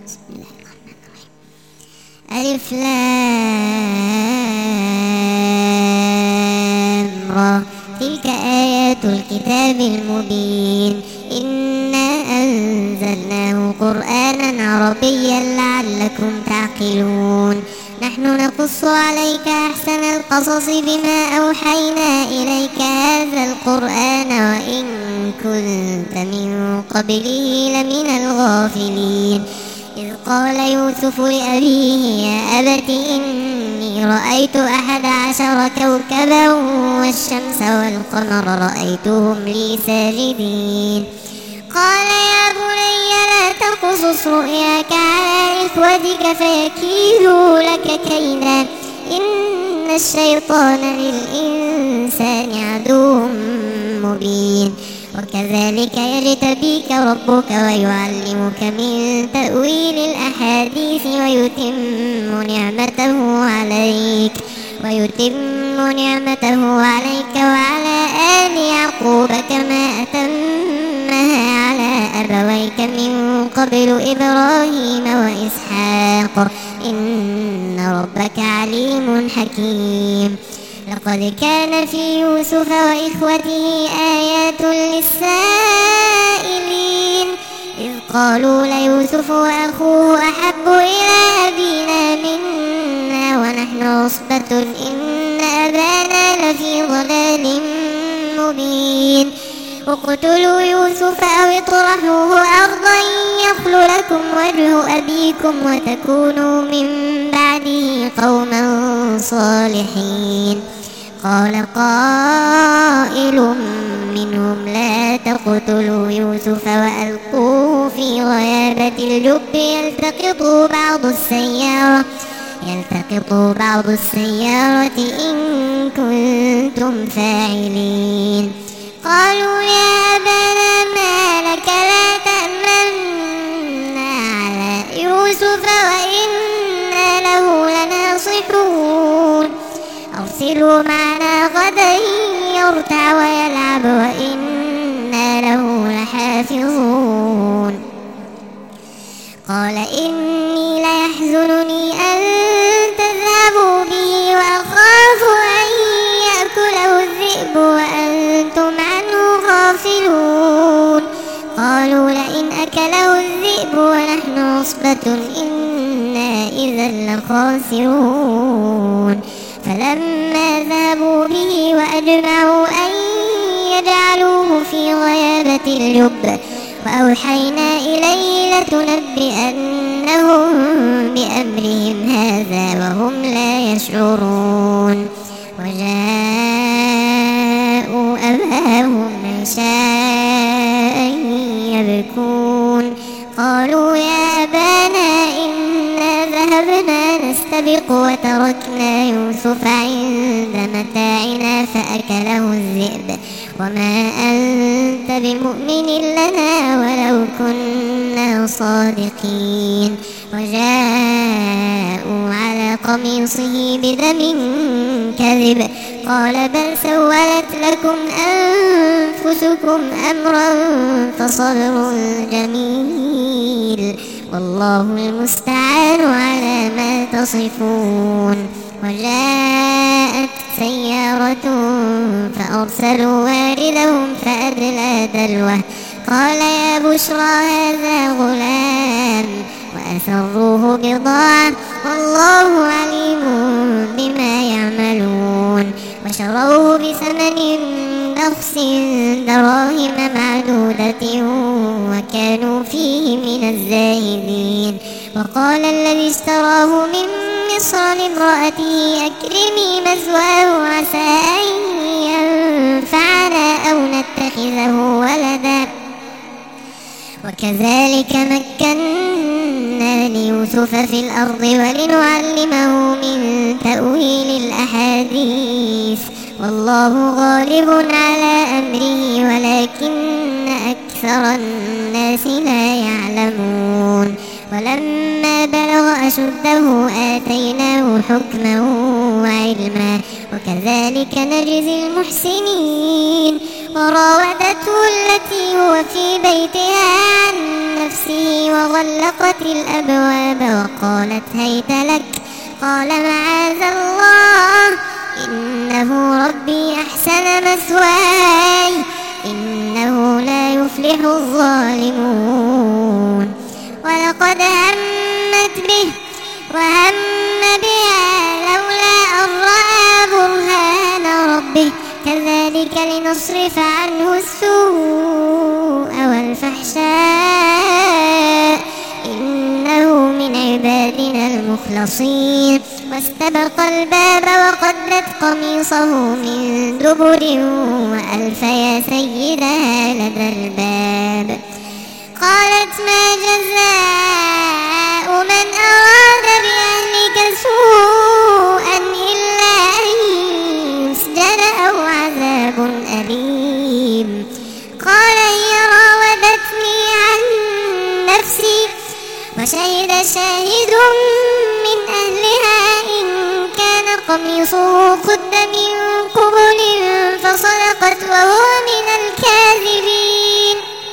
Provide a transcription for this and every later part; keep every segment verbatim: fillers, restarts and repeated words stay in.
بسم الله الرحمن الرحيم. ألف لام را، تلك آيات الكتاب المبين. إنا أنزلناه قرآنا عربيا لعلكم تعقلون. نحن نقص عليك أحسن القصص بما أوحينا إليك هذا القرآن وإن كنت من قبله لمن الغافلين. إذ قال يوسف لأبيه يا أبت إني رأيت أحد عشر كوكبا والشمس والقمر رأيتهم لي ساجدين. قال يا بني لا تقصص رؤياك على إخوتك فيكيدوا لك كيدا إن الشيطان للإنسان عدو مبين. وكذلك يجتبيك ربك ويعلمك من تأويل الأحاديث ويتم نعمته عليك ويتم نعمته عليك وعلى آل يعقوب كما أتمها على أبويك من قبل إبراهيم وإسحاق إن ربك عليم حكيم. لقد كان في يوسف وإخوته آيات للسائلين إذ قالوا ليوسف وأخوه أحب إلى أبينا منا ونحن عصبة إن أبانا لفي ضلال مبين. اقتلوا يوسف أو اطرحوه أرضا يخل لكم وجه أبيكم وتكونوا من بعده قوما صالحين. قال قائل منهم لا تقتلوا يوسف وألقوه في غيابة الجب يلتقطوا بعض السيارة يلتقطوا بعض السيارة إن كنتم فاعلين. قالوا يا أبانا ما لك لا تأمنا على يوسف وإنا له لناصحون أرسلوا معنا غدا يرتع ويلعب وإنا له لحافظون. قال إني ليحزنني أن تذهبوا به وأخاف أن يأكله الذئب وأنتم عنه غافلون. قالوا لئن أكله الذئب ونحن عصبة إنا إذا لخاسرون. فلما ذهبوا به وأجمعوا أن يجعلوه في غيابة الجب وأوحينا إليه لتنبئنهم بأمرهم هذا وهم لا يشعرون. وجاءوا أباهم عشاء يبكون. قالوا يا أبانا إنا ذهبنا نستبق وتركنا يوسف عند متاعنا فأكله الذئب وما أنت بمؤمن لنا ولو كنا صادقين. وجاءوا على قميصه بدم كذب قال بل سولت لكم أنفسكم أمرا فصبر جميل والله المستعان على ما تصفون. وجاءت سيارة فأرسلوا واردهم فأدلى دلوه قال يا بشرى هذا غلام وأسروه بضاعة والله عليم بما يعملون. وشروه بثمن بخس دراهم معدودة وكانوا فيه من الزاهدين. وقال الذي اشتراه من مصر لامرأته أكرمي مثواه عسى أن ينفعنا أو نتخذه ولدا. وكذلك مكنا ليوسف في الأرض ولنعلمه من تأويل الأحاديث والله غالب على أمره ولكن أكثر الناس لا يعلمون. ولما بلغ أشده آتيناه حكما وعلما وكذلك نجزي المحسنين. وراودته التي هو في بيتها عن نفسه وغلقت الأبواب وقالت هيت لك قال معاذ الله إنه ربي أحسن مثواي إنه لا يفلح الظالمون ولقد همت به وهم بها لولا أن رأى برهان ربه كذلك لنصرف عنه السوء والفحشاء إنه من عبادنا المخلصين واستبق الباب وقدت قميصه من دبر وألف يا سيدها لدى الباب قالت ما جزاء من أراد بأهلك سوءا إلا أن يسجن أو عذاب أليم قال هي راودتني عن نفسي وشهد شاهد من أهلها إن كان قميصه قد من قبل فصدقت وهو من الكاذبين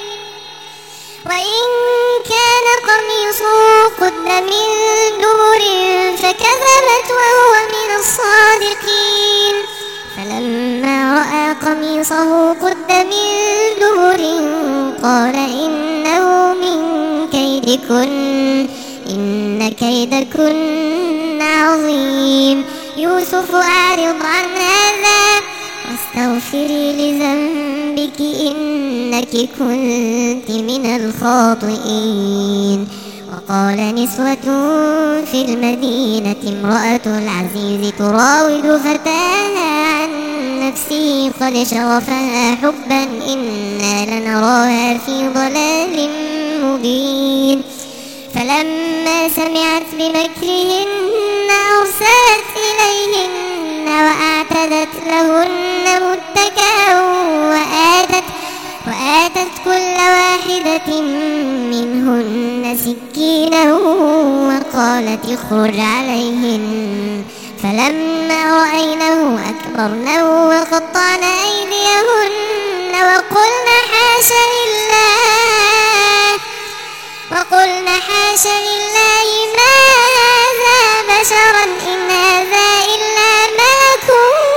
وإن كان قميصه قد من دبر فكذبت وهو من الصادقين فلما رأى قميصه قد من دبر قال إنه من كيدكن إن كيدكن عظيم يوسف أعرض عن هذا واستغفري لذنبك إنك كنت من الخاطئين وقال نسوة في المدينة امرأة العزيز تراود فتاها عن نفسه قد شغفها حبا إنا لنراها في ضلال مبين فلما سمعت بمكرهن أرسلت إليهن وأعتدت لهن متكئا وآتت, وآتت كل واحدة منهن سكينا وقالت اخرج عليهن فلما رأينه أكبرنه وقطعن أيديهن وقلن حاش لله وقلن حاش لله ما هذا بشرا إن هذا إلا ملك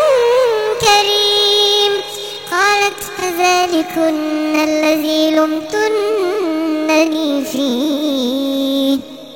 كريم قالت فذلكن الذي لمتنني فيه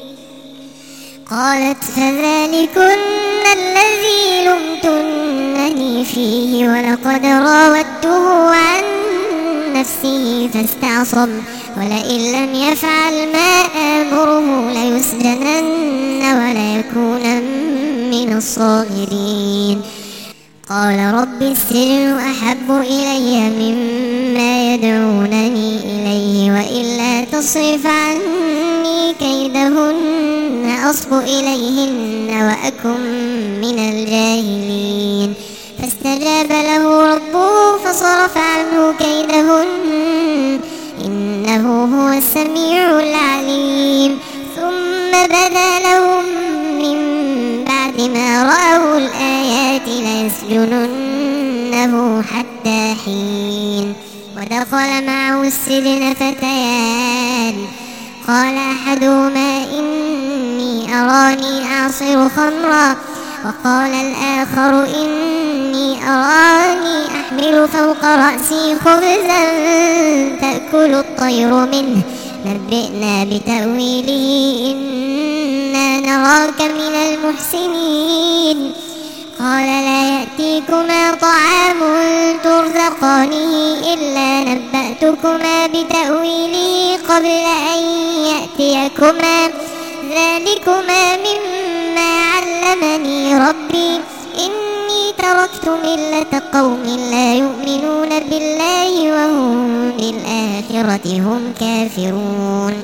قالت فذلكن الذي لمتنني فيه ولقد راودته عن نفسه فاستعصم ولئن لم يفعل ما آمره ليسجنن وليكون من الصاغرين قال رب السجن أحب إلي مما يدعونني إليه وإلا تصرف عني كيدهن أصب إليهن وأكن من الجاهلين فاستجاب له ربه فصرف عنه كيدهن إنه هو السميع العليم ثم بدا لهم من بعد ما رأوا الآيات ليسجننه حتى حين ودخل معه السجن فتيان قال أحدهما إني أراني أعصر خمرا وقال الآخر إني أراني أحمل فوق رأسي خبزا تأكل الطير منه نبئنا بتأويله إنا نراك من المحسنين قال لا يأتيكما طعام ترزقانه إلا نبأتكما بتأويله قبل أن يأتيكما ذلكما مما علمني ربي إني تركت ملة قوم لا يؤمنون بالله وهم بالآخرة هم كافرون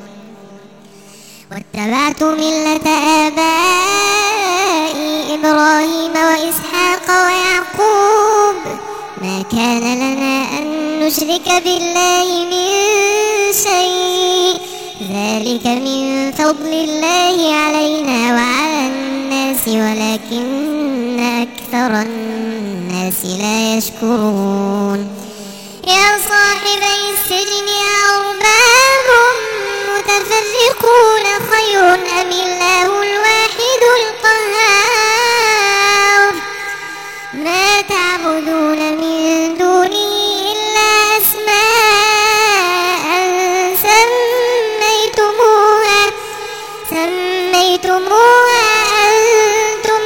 واتبعت ملة آبائي إبراهيم وإسحاق ويعقوب ما كان لنا أن نشرك بالله من شيء ذلك من فضل الله علينا وعلى الناس ولكن أكثر الناس لا يشكرون يا صاحبي السجن أأرباب متفرقون خير أم الله الواحد القهار ما تعبدون من دونه إلا أسماء سميتموها سميتموها أنتم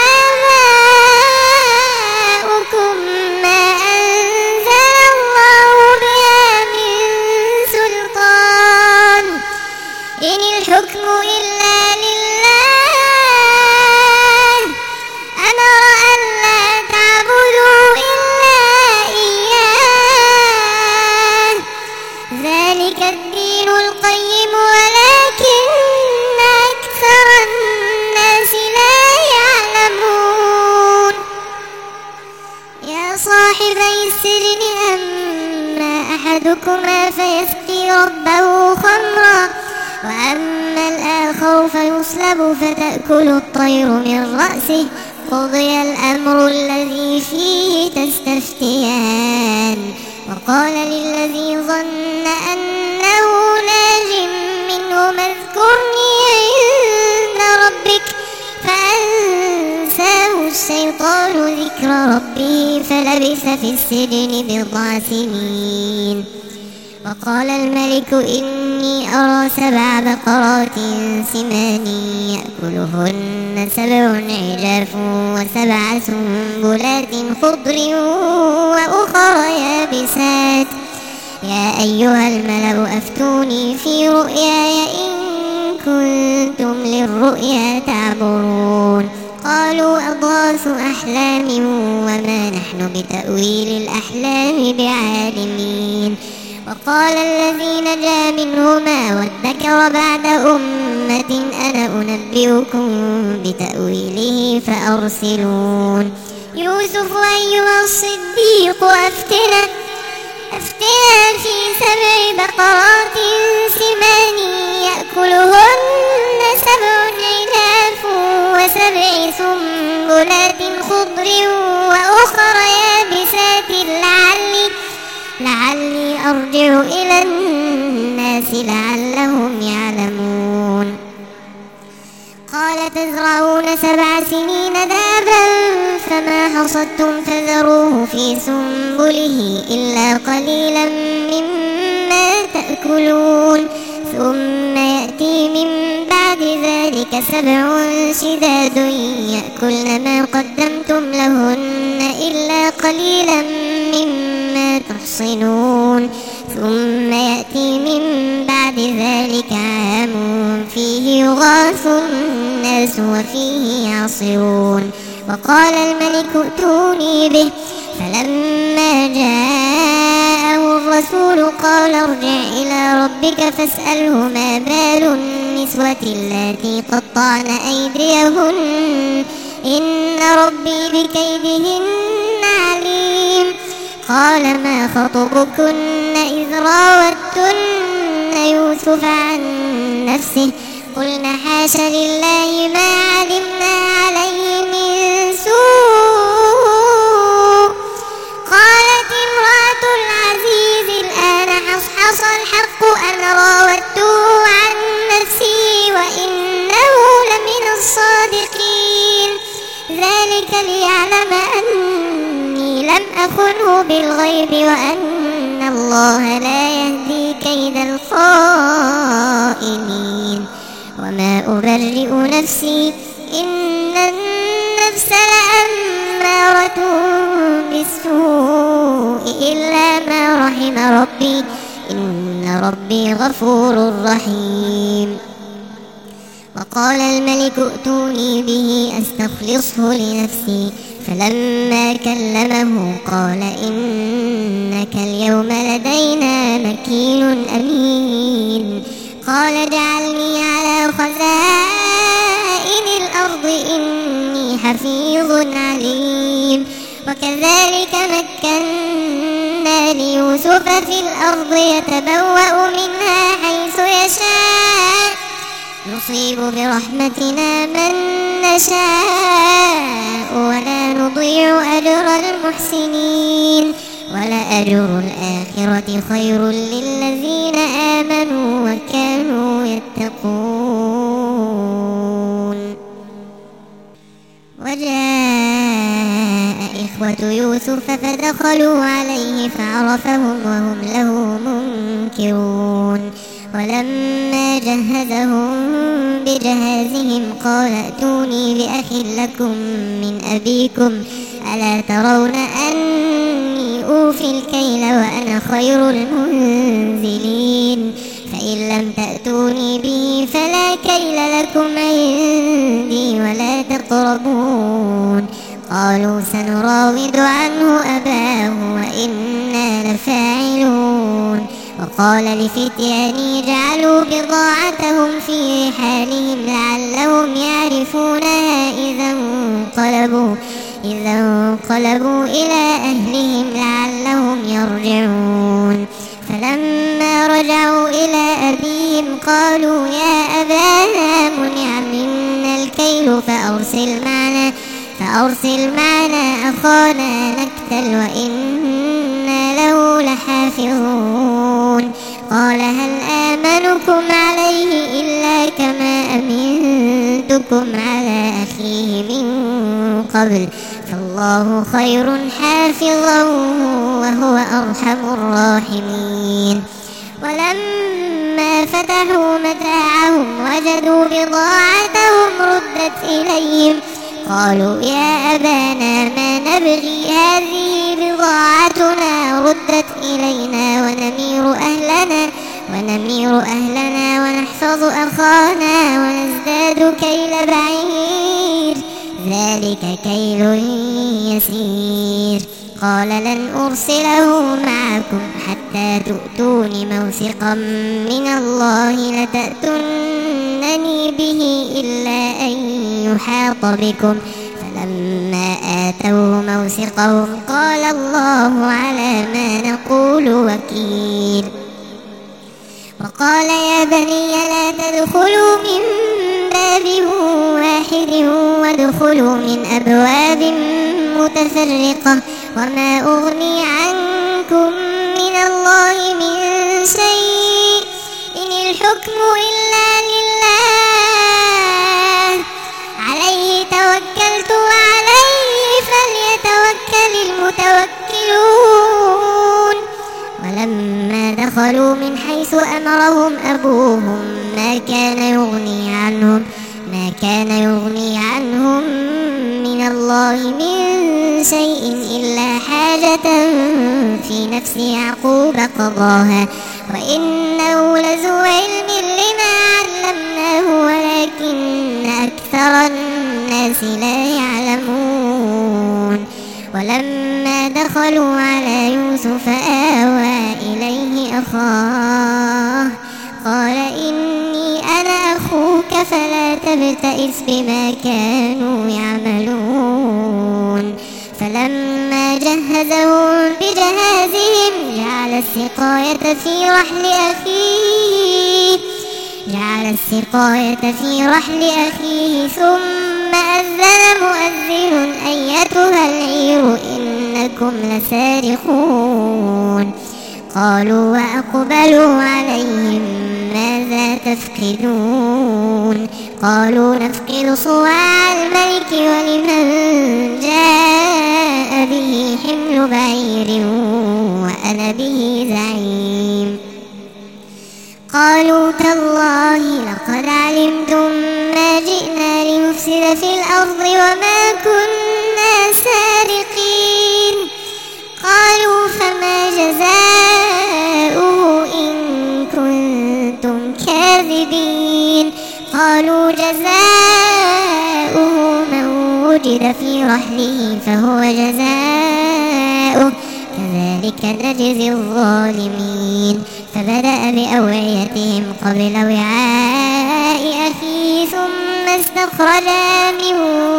وآباؤكم ما أنزل الله بها من سلطان إن الحكم إلا لله أمر ألا تعبدوا إلا إياه ذلك الدين القيم ولكن أكثر الناس لا يعلمون يا صاحبي السجن أما أحدكما فيسقي ربه خمرا وأما الآخر فيصلب فتأكل الطير من رأسه قضي الأمر الذي فيه تستفتيان وقال للذي ظن أنه ناج منهما اذكرني عند ربك فأنساه الشيطان ذكر ربه فلبث في السجن بضع سنين وقال الملك إني أرى سبع بقرات سمان يأكلهن سبع عجاف وسبع سنبلات خضر وأخر يابسات يا أيها الملأ أفتوني في رؤياي إن كنتم للرؤيا تعبرون قالوا أضغاث أحلام وما نحن بتأويل الأحلام بعالمين وقال الذي نجا منهما وادكر بعد أمة أنا أنبئكم بتأويله فأرسلون يوسف أيها الصديق أفتنا أفتنا في سبع بقرات سمان يأكلهن سبع عجاف وسبع سنبلات خضر وأخر يابسات لعلي لعلي أرجع إلى الناس لعلهم يعلمون قال تزرعون سبع سنين دابا فما حصدتم فذروه في سنبله إلا قليلا مما تأكلون ثم يأتي من بعد ذلك سبع شداد يأكلن ما قدمتم لهن إلا قليلا مما تحصنون ثم يأتي من بعد ذلك عام فيه يغاث الناس وفيه يعصرون وقال الملك ائتوني به فلما جاءه الرسول قال ارجع إلى ربك فاسأله ما بال النسوة اللاتي قطعن أيديهن إن ربي بكيدهن عليم قال ما خطبكن إذ راوتن يوسف عن نفسه قلنا حاش لله ما علمنا عليه من سوء قالت امرأة العزيز الآن حصحص الحق أنا راودته عن نفسي وإنه لمن الصادقين ذلك ليعلم أني لم أخنه بالغيب وأن الله لا يهدي كيد الخائنين وما أبرئ نفسي إن النفس لأمارة بالسوء إلا ما رحم ربي إن ربي غفور رحيم وقال الملك ائتوني به أستخلصه لنفسي فلما كلمه قال إنك اليوم لدينا مكين أمين قال اجعلني على خزائن الأرض إني حفيظ عليم وكذلك مكنا ليوسف في الأرض يتبوأ منها حيث يشاء نصيب برحمتنا من نشاء ولا نضيع أجر المحسنين ولأجر الآخرة خير للذين آمنوا وكانوا يتقون. وجاء إخوة يوسف فدخلوا عليه فعرفهم وهم له منكرون. ولما جهزهم بجهازهم قال ائتوني بأخ لكم من أبيكم ألا ترون أني أوفي الكيل وأنا خير المنزلين فإن لم تأتوني به فلا كيل لكم عندي ولا تقربون. قالوا سنراود عنه أباه وإنا لفاعلون. وقال لفتيانه جعلوا بضاعتهم في رحالهم لعلهم يعرفونها إذا انقلبوا إذا انقلبوا إلى أهلهم لعلهم يرجعون. فلما رجعوا إلى أبيهم قالوا يا أبانا منع منا الكيل فأرسل معنا فأرسل معنا أخانا نكتل وإنا له لحافظون. قال هل آمنكم عليه إلا كما أمنتكم على أخيه من قبل فالله خير حافظا وهو أرحم الراحمين. ولما فتحوا متاعهم وجدوا بضاعتهم ردت إليهم قالوا يا أبانا ما نبغي هذه بضاعتنا ردت إلينا ونمير أهلنا ونمير أهلنا ونحفظ أخانا ونزداد كيل بعير ذلك كيل يسير. قال لن أرسله معكم حتى تؤتون موثقا من الله لتأتونني به إلا أن يحاط بكم. فلما آتوه موثقهم قال الله على ما نقول وكيل. وقال يا بني لا تدخلوا من باب واحد وادخلوا من أبواب متفرقة وما أغني عنكم من الله من شيء إن الحكم إلا لله عليه توكلت وعليه فليتوكل المتوكلون. ولما دخلوا من حيث أمرهم أبوهم ما كان يغني عنهم ما كان يغني عنهم من الله من شيء إلا حاجة في نفس يعقوب قضاها وإنه لذو علم لما علمناه ولكن أكثر الناس لا يعلمون. ولما دخلوا على يوسف آوى إليه أخاه قال إني أنا أخوك فلا تبتئس بما كانوا يعملون. فلما جهزهم بجهازهم جعل السقاية في رحل أخيه جعل السقاية في رحل أخيه ثم أذن مؤذن أيتها العير إنكم لسارقون. قالوا وأقبلوا عليهم ماذا تفقدون قالوا نفقد صواع الملك ولمن جاء به حمل بعير وأنا به زعيم. قالوا تالله لقد علمتم ما جئنا لنفسد في الأرض وما كنا سارقين. قالوا فما جزاؤه إن كنتم كاذبين. قالوا جزاؤه من وجد في رحله فهو جزاؤه كذلك نجزي الظالمين. فبدأ بأوعيتهم قبل وعاء أخيه ثم استخرجها من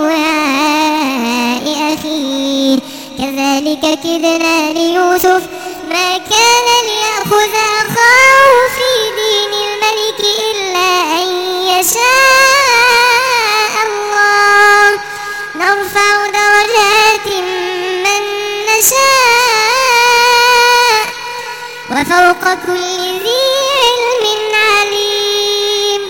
وعاء أخيه كذلك كدنا ليوسف ما كان ليأخذ أخاه في دين الملك إلا أن يشاء الله نرفع درجات من نشاء وفوق كل ذي علم عليم.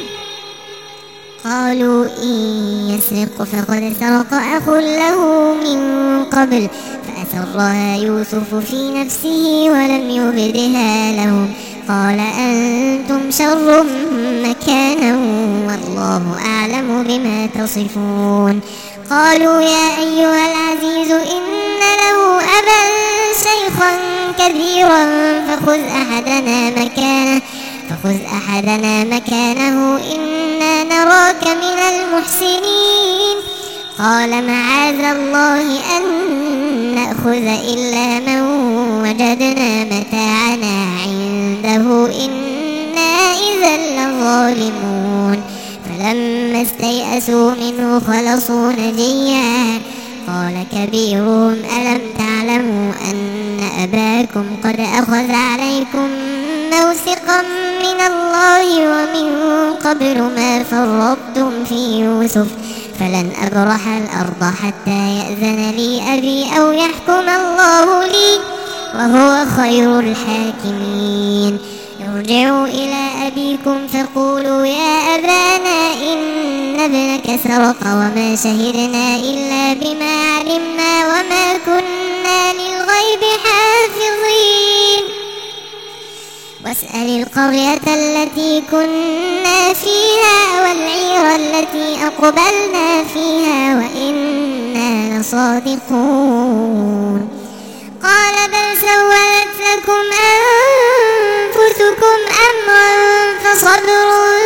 قالوا إن يسرق فقد سرق أخ له من قبل فأسرها يوسف في نفسه ولم يبدها لهم قال أنتم شر مكانا والله أعلم بما تصفون. قالوا يا أيها العزيز إن له أبا شيخا كبيرا فخذ أحدنا مكانه فخذ أحدنا مكانه إنا نراك من المحسنين. قال معاذ الله أن نأخذ إلا من وجدنا متاعنا عنده إنا إذا لظالمون. فلما استيئسوا منه خلصوا نجيا قال كبيرهم ألم تعلموا أن أباكم قد أخذ عليكم موثقا من الله ومن قبل ما فرطتم في يوسف فلن أبرح الأرض حتى يأذن لي أبي أو يحكم الله لي وهو خير الحاكمين. ارجعوا إلى أبيكم فقولوا يا أبانا إن ابنك سرق وما شهدنا إلا بما علمنا وما كنا للغيب حافظين. واسأل القرية التي كنا فيها والعير التي أقبلنا فيها وإنا لصادقون. قال بل سولت لكم أنفسكم أمرا فصبر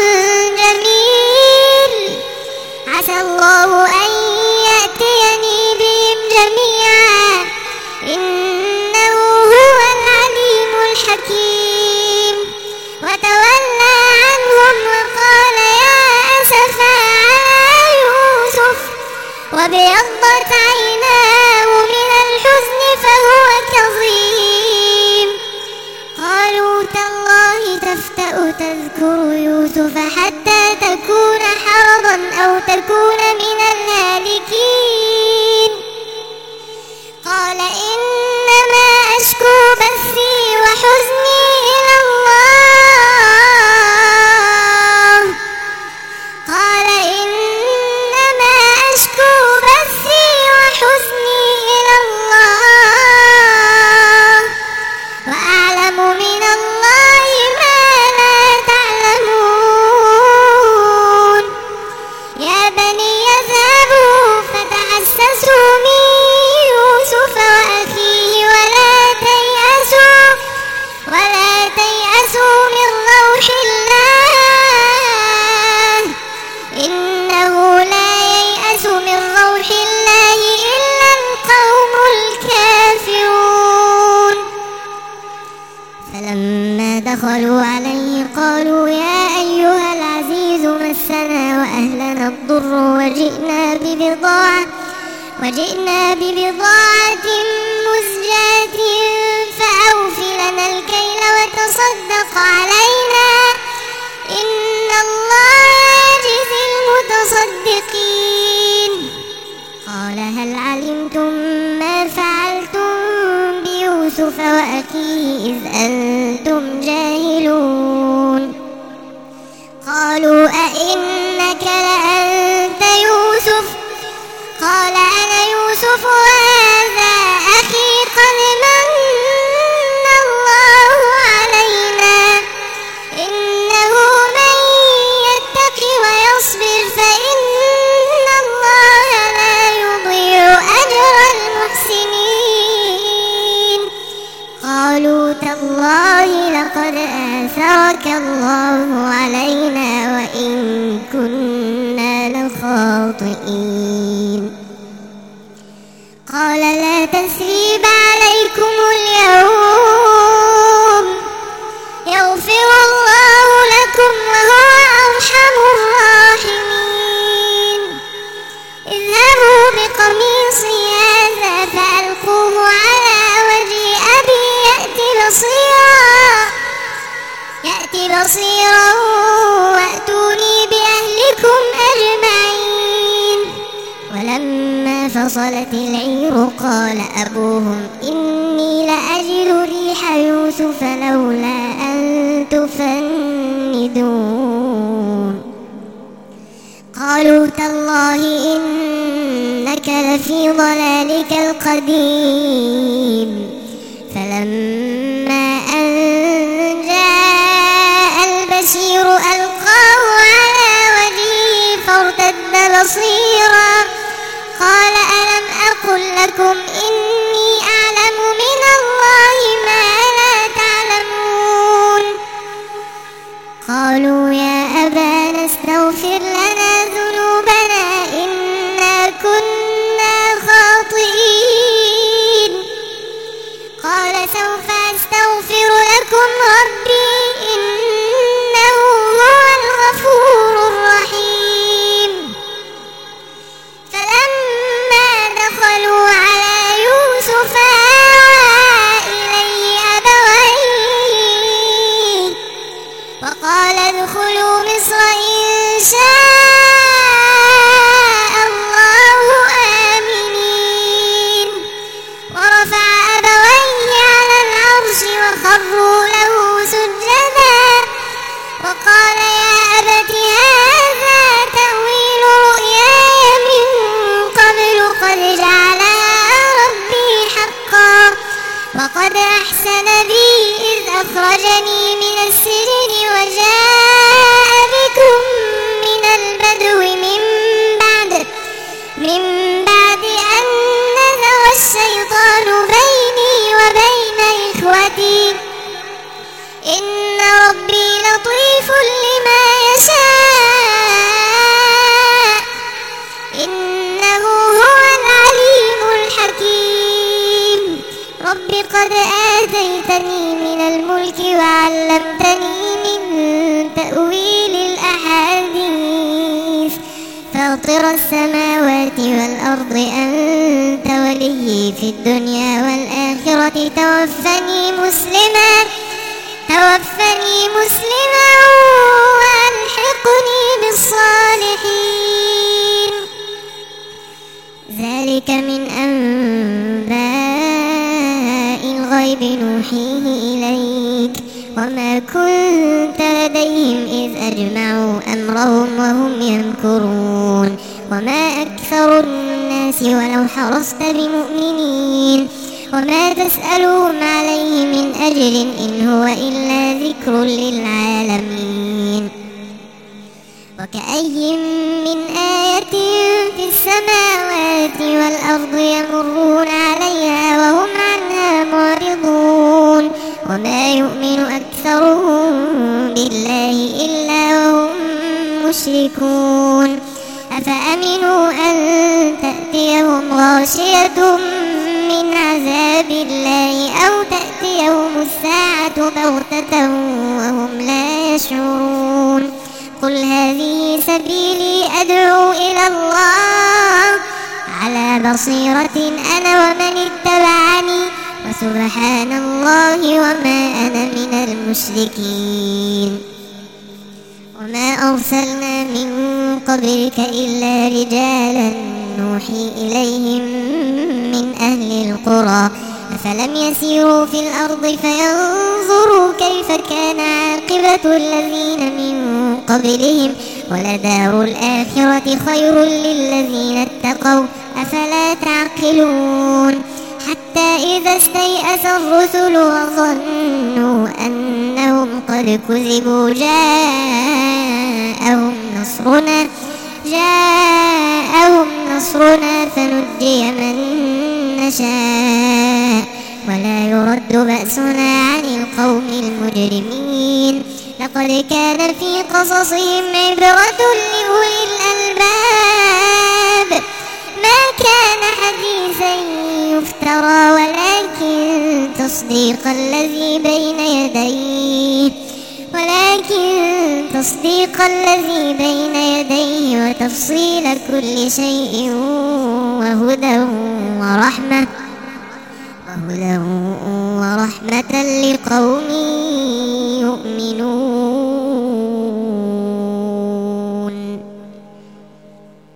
جميل عسى الله أن يأتيني بهم جميعا إنه هو العليم الحكيم. وتولى عنهم وقال يا أسفا على يوسف وابيضت عيناه من الحزن فهو كظيم. قالوا تالله تفتأ تذكر يوسف حتى تكون حرضا أو تكون من الهالكين. قال إنما أشكو بثي وحزني إلى الله قال إنما أشكو بثي وحزني إلى الله وأعلم من الله ما لا تعلمون. يا بني اذهبوا فتحسسوا من يوسف وأخيه ولا تيأسوا ولا تيأسوا من روح الله إنه لا ييأس من روح الله إلا القوم الكافرون. فلما دخلوا عليه قالوا يا أيها العزيز مسنا وأهلنا الضر وجئنا ببضاعة وجئنا ببضاعة مزجاة فأوف لنا الكيل وتصدق علينا إن الله يجزي المتصدقين. قال هل علمتم ما فعلتم بيوسف وأخيه إذ أنتم جاهلون. قالوا أئنك لأنت يوسف قال أنا يوسف وهذا أخي قد من الله علينا إنه من يتق ويصبر فإن الله لا يضيع أجر المحسنين. قالوا تالله لقد آثرك الله علينا وإن كنا لخاطئين. قال لا تثريب عليكم اليوم يغفر الله لكم وهو أرحم الراحمين. اذهبوا بقميصي هذا فألقوه على وجه أبي يأتي بصيرا يأتي بصيرا وأتوني بأهلكم أجمعين. ولما فصلت العير قال أبوهم إني لأجد ريح يوسف لولا أن تفندون قالوا تالله إنك لفي ضلالك القديم فلما أن جاء البشير ألقاه على وجهه فارتد بصيرا قال ألم أقل لكم إني أعلم من الله ما لا تعلمون قالوا يا أبانا استغفر لنا ذنوبنا إنا كنا خاطئين قال سوف أستغفر لكم ربي إنه هو الغفور الرحيم فلما دخلوا على يوسف آوى إليه أبويه وقال ادخلوا مصر إن شاء الله آمنين ورفع أبويه على العرش وخروا له سجدا وقال يا أبت هذا تأويل رؤياي من قبل قد جعلها ربي حقا وقد أحسن بي إذ أخرجني من السجن وجاء بكم من البدو من بعد من بعد أن نزغ الشيطان بيني وبين إخوتي إن ربي لطيف لما يشاء إنه هو العليم الحكيم رب قد آتيتني من الملك وعلمتني من تأويل الأحاديث فاطر السماوات والأرض أنت ولي في الدنيا والآخرة توفني مسلما توفني مسلما وألحقني بالصالحين ذلك من أنباء الغيب نوحيه إليك وما كنت لديهم إذ أجمعوا أمرهم وهم يمكرون وما أكثر الناس ولو حرصت بمؤمنين وما تسألهم عليه من أجر إن هو إلا ذكر للعالمين وكأي من آية في السماوات والأرض يمرون عليها وهم عنها معرضون وما يؤمن أكثرهم بالله إلا وهم مشركون أفأمنوا أن تأتيهم غاشية من عذاب الله أو تأتيهم الساعة بغتة وهم لا يشعرون قل هذه سبيلي أدعو إلى الله على بصيرة أنا ومن اتبعني وسبحان الله وما أنا من المشركين وما أرسلنا من قبلك إلا رجالا نوحي إليهم من أهل القرى أفلم يسيروا في الأرض فينظروا كيف كان عاقبة الذين من قبلهم ولدار الآخرة خير للذين اتقوا أفلا تعقلون حتى إذا استيأس الرسل وظنوا أنهم قد كذبوا جاءهم نصرنا جاءهم نصرنا فنجي من نشاء ولا يرد بأسنا عن القوم المجرمين لقد كان في قصصهم عبرة لأولي الألباب ما كان حديثا يفترى ولكن تصديق الذي بين يديه ولكن تصديق الذي بين يديه وتفصيل كل شيء وهدى ورحمة وهدى ورحمة لقوم يؤمنون.